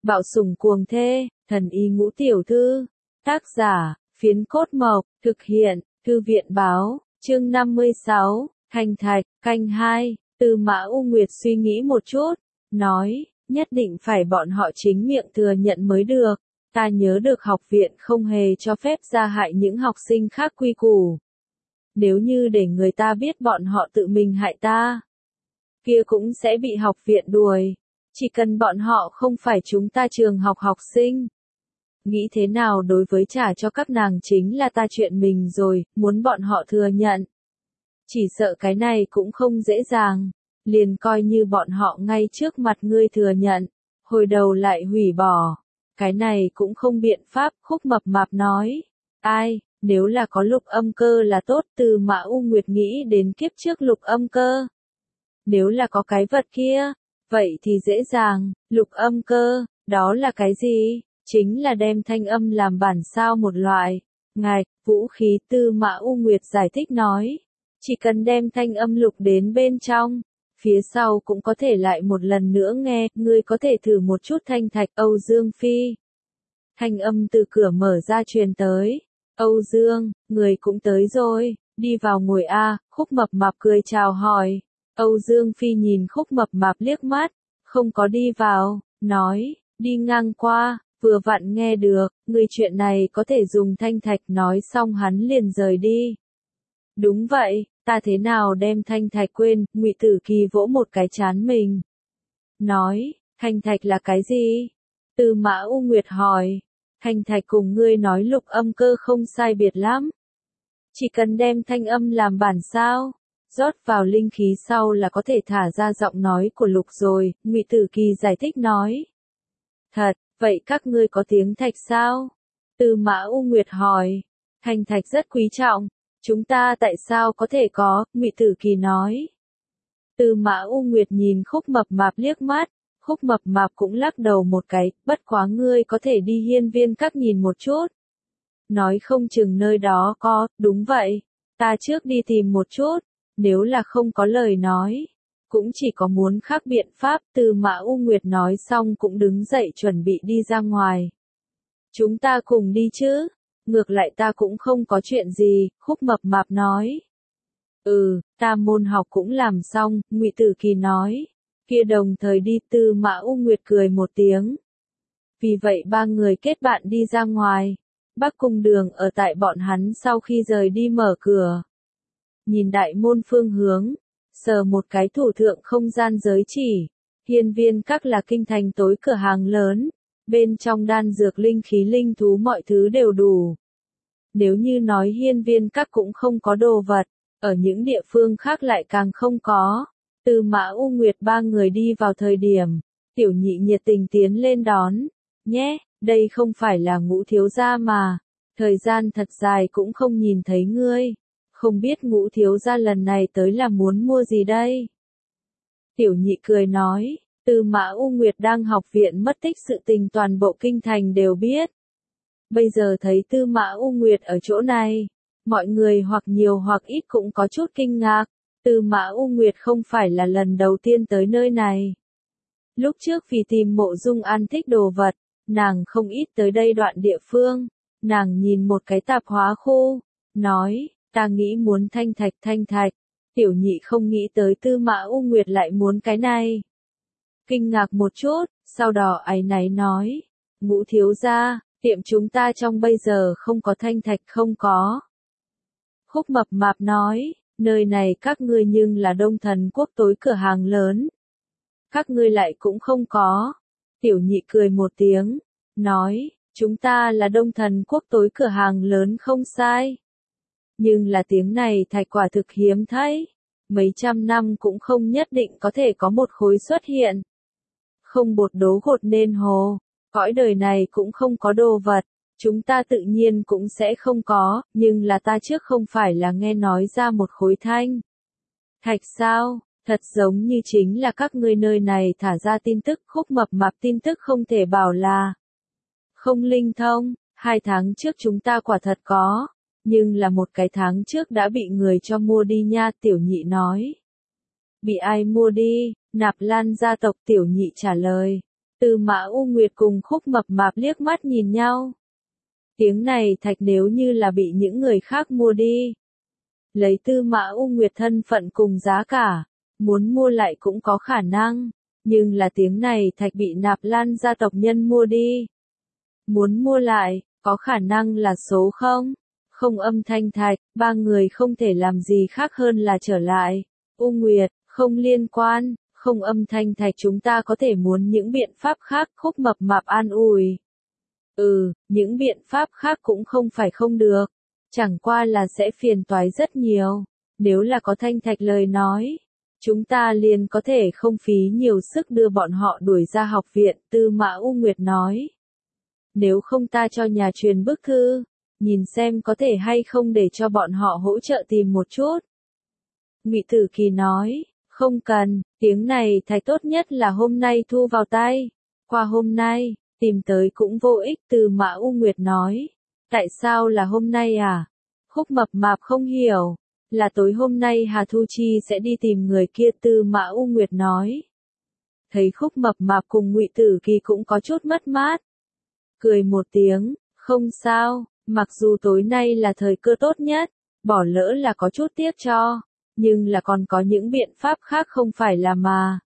Bạo sủng cuồng thê, thần y ngũ tiểu thư. Tác giả, Phiến Cốt Mộc, thực hiện, Thư viện báo, chương 56, Thành Thạch, canh 2, Tư Mã U Nguyệt suy nghĩ một chút, nói, nhất định phải bọn họ chính miệng thừa nhận mới được, ta nhớ được học viện không hề cho phép gia hại những học sinh khác quy củ. Nếu như để người ta biết bọn họ tự mình hại ta, kia cũng sẽ bị học viện đuổi. Chỉ cần bọn họ không phải chúng ta trường học học sinh. Nghĩ thế nào đối với trả cho các nàng chính là ta chuyện mình rồi, muốn bọn họ thừa nhận. Chỉ sợ cái này cũng không dễ dàng, liền coi như bọn họ ngay trước mặt ngươi thừa nhận, hồi đầu lại hủy bỏ. Cái này cũng không biện pháp, Khúc Mập Mạp nói. Ai, nếu là có Lục Âm Cơ là tốt. Tư Mã U Nguyệt nghĩ đến kiếp trước Lục Âm Cơ. Nếu là có cái vật kia, vậy thì dễ dàng. Lục Âm Cơ, đó là cái gì? Chính là đem thanh âm làm bản sao một loại. Ngài, vũ khí. Tư Mã U Nguyệt giải thích nói. Chỉ cần đem thanh âm lục đến bên trong, phía sau cũng có thể lại một lần nữa nghe. Ngươi có thể thử một chút thanh thạch. Âu Dương Phi. Thanh âm từ cửa mở ra truyền tới. Âu Dương, người cũng tới rồi, đi vào ngồi a. Khúc Mập Mạp cười chào hỏi. Âu Dương Phi nhìn Khúc Mập Mạp liếc mắt, không có đi vào, nói, đi ngang qua, vừa vặn nghe được, người chuyện này có thể dùng thanh thạch. Nói xong hắn liền rời đi. Đúng vậy, ta thế nào đem thanh thạch quên? Ngụy Tử Kỳ vỗ một cái trán mình. Nói, thanh thạch là cái gì? Tư Mã U Nguyệt hỏi. Thanh thạch cùng ngươi nói Lục Âm Cơ không sai biệt lắm. Chỉ cần đem thanh âm làm bản sao, rót vào linh khí sau là có thể thả ra giọng nói của Lục rồi. Ngụy Tử Kỳ giải thích nói. Thật, vậy các ngươi có tiếng thạch sao? Tư Mã U Nguyệt hỏi. Thanh thạch rất quý trọng, chúng ta tại sao có thể có? Ngụy Tử Kỳ nói. Tư Mã U Nguyệt nhìn Khúc Mập Mạp liếc mắt. Khúc Mập Mạp cũng lắc đầu một cái, bất quá ngươi có thể đi Hiên Viên Các nhìn một chút. Nói không chừng nơi đó có. Đúng vậy, ta trước đi tìm một chút, nếu là không có lời nói, cũng chỉ có muốn khác biện pháp. Tư Mã U Nguyệt nói xong cũng đứng dậy chuẩn bị đi ra ngoài. Chúng ta cùng đi chứ, ngược lại ta cũng không có chuyện gì. Khúc Mập Mạp nói. Ta môn học cũng làm xong. Ngụy Tử Kỳ nói. Kia đồng thời đi. Tư Mã U Nguyệt cười một tiếng. Vì vậy ba người kết bạn đi ra ngoài. Bắc Cung Đường ở tại bọn hắn sau khi rời đi mở cửa. Nhìn đại môn phương hướng, sờ một cái thủ thượng không gian giới chỉ. Hiên Viên Các là kinh thành tối cửa hàng lớn, bên trong đan dược linh khí linh thú mọi thứ đều đủ. Nếu như nói Hiên Viên Các cũng không có đồ vật, ở những địa phương khác lại càng không có. Tư Mã U Nguyệt ba người đi vào thời điểm, Tiểu Nhị nhiệt tình tiến lên đón. Nhé, đây không phải là Ngũ thiếu gia mà, thời gian thật dài cũng không nhìn thấy ngươi. Không biết Ngũ thiếu gia lần này tới là muốn mua gì đây? Tiểu Nhị cười nói, Tư Mã U Nguyệt đang học viện mất tích sự tình toàn bộ kinh thành đều biết. Bây giờ thấy Tư Mã U Nguyệt ở chỗ này, mọi người hoặc nhiều hoặc ít cũng có chút kinh ngạc. Tư Mã U Nguyệt không phải là lần đầu tiên tới nơi này. Lúc trước vì tìm Mộ Dung An thích đồ vật, nàng không ít tới đây đoạn địa phương. Nàng nhìn một cái tạp hóa khu, nói, ta nghĩ muốn thanh thạch. Tiểu Nhị không nghĩ tới Tư Mã U Nguyệt lại muốn cái này. Kinh ngạc một chút, sau đó áy náy nói, Ngũ thiếu gia, tiệm chúng ta trong bây giờ không có thanh thạch. Không có. Khúc Mập Mạp nói, nơi này các ngươi nhưng là Đông Thần Quốc tối cửa hàng lớn. Các ngươi lại cũng không có. Tiểu Nhị cười một tiếng, nói, chúng ta là Đông Thần Quốc tối cửa hàng lớn không sai. Nhưng là tiếng này thạch quả thực hiếm thấy. Mấy trăm năm cũng không nhất định có thể có một khối xuất hiện. Không bột đố gột nên hồ. Cõi đời này cũng không có đồ vật. Chúng ta tự nhiên cũng sẽ không có, nhưng là ta trước không phải là nghe nói ra một khối thanh thạch sao? Thật giống như chính là các ngươi nơi này thả ra tin tức. Khúc Mập Mạp tin tức không thể bảo là không linh thông. 2 tháng trước chúng ta quả thật có, nhưng là một cái tháng trước đã bị người cho mua đi nha. Tiểu Nhị nói. Bị ai mua đi? Nạp Lan gia tộc. Tiểu Nhị trả lời. Tư Mã U Nguyệt cùng Khúc Mập Mạp liếc mắt nhìn nhau. Tiếng này thạch nếu như là bị những người khác mua đi. Lấy Tư Mã U Nguyệt thân phận cùng giá cả, muốn mua lại cũng có khả năng, nhưng là tiếng này thạch bị Nạp Lan gia tộc nhân mua đi. Muốn mua lại, có khả năng là số không. Không âm thanh thạch, ba người không thể làm gì khác hơn là trở lại. U Nguyệt, không liên quan, không âm thanh thạch chúng ta có thể muốn những biện pháp khác. Khúc Mập Mạp an ủi. Những biện pháp khác cũng không phải không được. Chẳng qua là sẽ phiền toái rất nhiều. Nếu là có thanh thạch lời nói, chúng ta liền có thể không phí nhiều sức đưa bọn họ đuổi ra học viện. Tư Mã U Nguyệt nói. Nếu không ta cho nhà truyền bức thư, nhìn xem có thể hay không để cho bọn họ hỗ trợ tìm một chút. Ngụy Tử Kỳ nói, không cần, tiếng này thạch tốt nhất là hôm nay thu vào tay. Qua hôm nay, tìm tới cũng vô ích. Tư Mã U Nguyệt nói. Tại sao là hôm nay à? Khúc Mập Mạp không hiểu. Là tối hôm nay Hà Thu Chi sẽ đi tìm người kia. Tư Mã U Nguyệt nói. Thấy Khúc Mập Mạp cùng Ngụy Tử Kỳ cũng có chút mất mát. Cười một tiếng, không sao, mặc dù tối nay là thời cơ tốt nhất, bỏ lỡ là có chút tiếc cho, nhưng là còn có những biện pháp khác không phải là mà.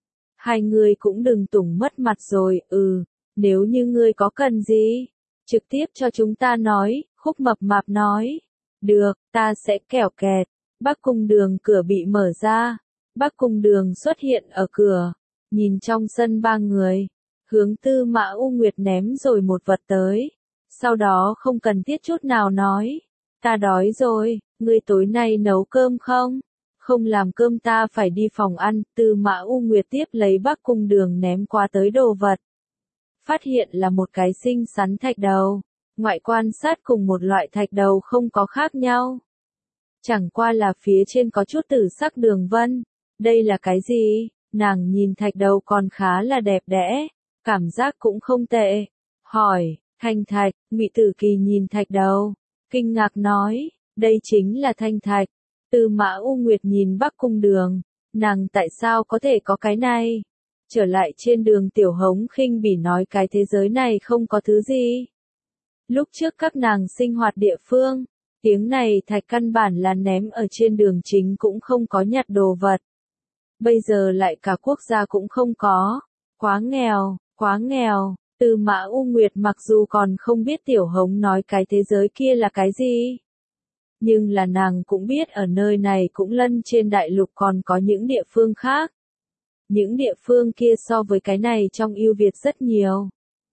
Hai người cũng đừng tủng mất mặt rồi. Nếu như ngươi có cần gì, trực tiếp cho chúng ta nói. Khúc Mập Mạp nói. Được, ta sẽ kẻo kẹt. Bắc Cung Đường cửa bị mở ra. Bắc Cung Đường xuất hiện ở cửa, nhìn trong sân ba người, hướng Tư Mã U Nguyệt ném rồi một vật tới. Sau đó không cần thiết chút nào nói. Ta đói rồi, ngươi tối nay nấu cơm không? Không làm cơm ta phải đi phòng ăn. Tư Mã U Nguyệt tiếp lấy Bắc Cung Đường ném qua tới đồ vật. Phát hiện là một cái xinh xắn thạch đầu. Ngoại quan sát cùng một loại thạch đầu không có khác nhau. Chẳng qua là phía trên có chút tử sắc đường vân. Đây là cái gì? Nàng nhìn thạch đầu còn khá là đẹp đẽ. Cảm giác cũng không tệ. Hỏi, thanh thạch. Ngụy Tử Kỳ nhìn thạch đầu, kinh ngạc nói, đây chính là thanh thạch. Tư Mã U Nguyệt nhìn Bắc Cung Đường, nàng tại sao có thể có cái này? Trở lại trên đường Tiểu Hống khinh bỉ nói cái thế giới này không có thứ gì. Lúc trước các nàng sinh hoạt địa phương, tiếng này thạch căn bản là ném ở trên đường chính cũng không có nhặt đồ vật. Bây giờ lại cả quốc gia cũng không có. Quá nghèo, quá nghèo. Tư Mã U Nguyệt mặc dù còn không biết Tiểu Hống nói cái thế giới kia là cái gì, nhưng là nàng cũng biết ở nơi này cũng lân trên đại lục còn có những địa phương khác. Những địa phương kia so với cái này trong ưu việt rất nhiều.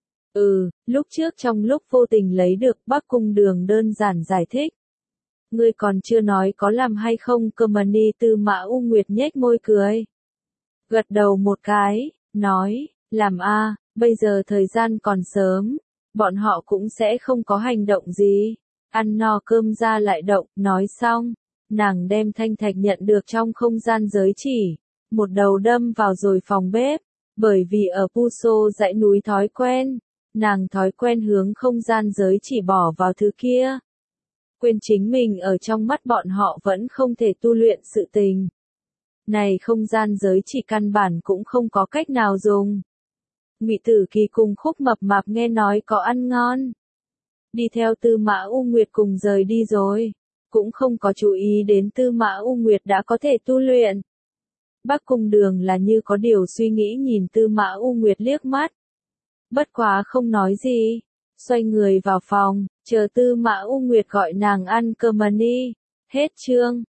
Lúc trước trong lúc vô tình lấy được Bắc Cung Đường đơn giản giải thích. Ngươi còn chưa nói có làm hay không cơ mà ni. Tư Mã U Nguyệt nhếch môi cười. Gật đầu một cái, nói, làm a. Bây giờ thời gian còn sớm, bọn họ cũng sẽ không có hành động gì. Ăn no cơm ra lại động. Nói xong, nàng đem thanh thạch nhận được trong không gian giới chỉ, một đầu đâm vào rồi phòng bếp. Bởi vì ở Puso dãy núi thói quen, nàng thói quen hướng không gian giới chỉ bỏ vào thứ kia. Quên chính mình ở trong mắt bọn họ vẫn không thể tu luyện sự tình. Này không gian giới chỉ căn bản cũng không có cách nào dùng. Ngụy Tử Kỳ cùng Khúc Mập Mạp nghe nói có ăn ngon, đi theo Tư Mã U Nguyệt cùng rời đi rồi, cũng không có chú ý đến Tư Mã U Nguyệt đã có thể tu luyện. Bắc Cung Đường là như có điều suy nghĩ nhìn Tư Mã U Nguyệt liếc mắt. Bất quá không nói gì, xoay người vào phòng, chờ Tư Mã U Nguyệt gọi nàng ăn cơm ni. Hết chương.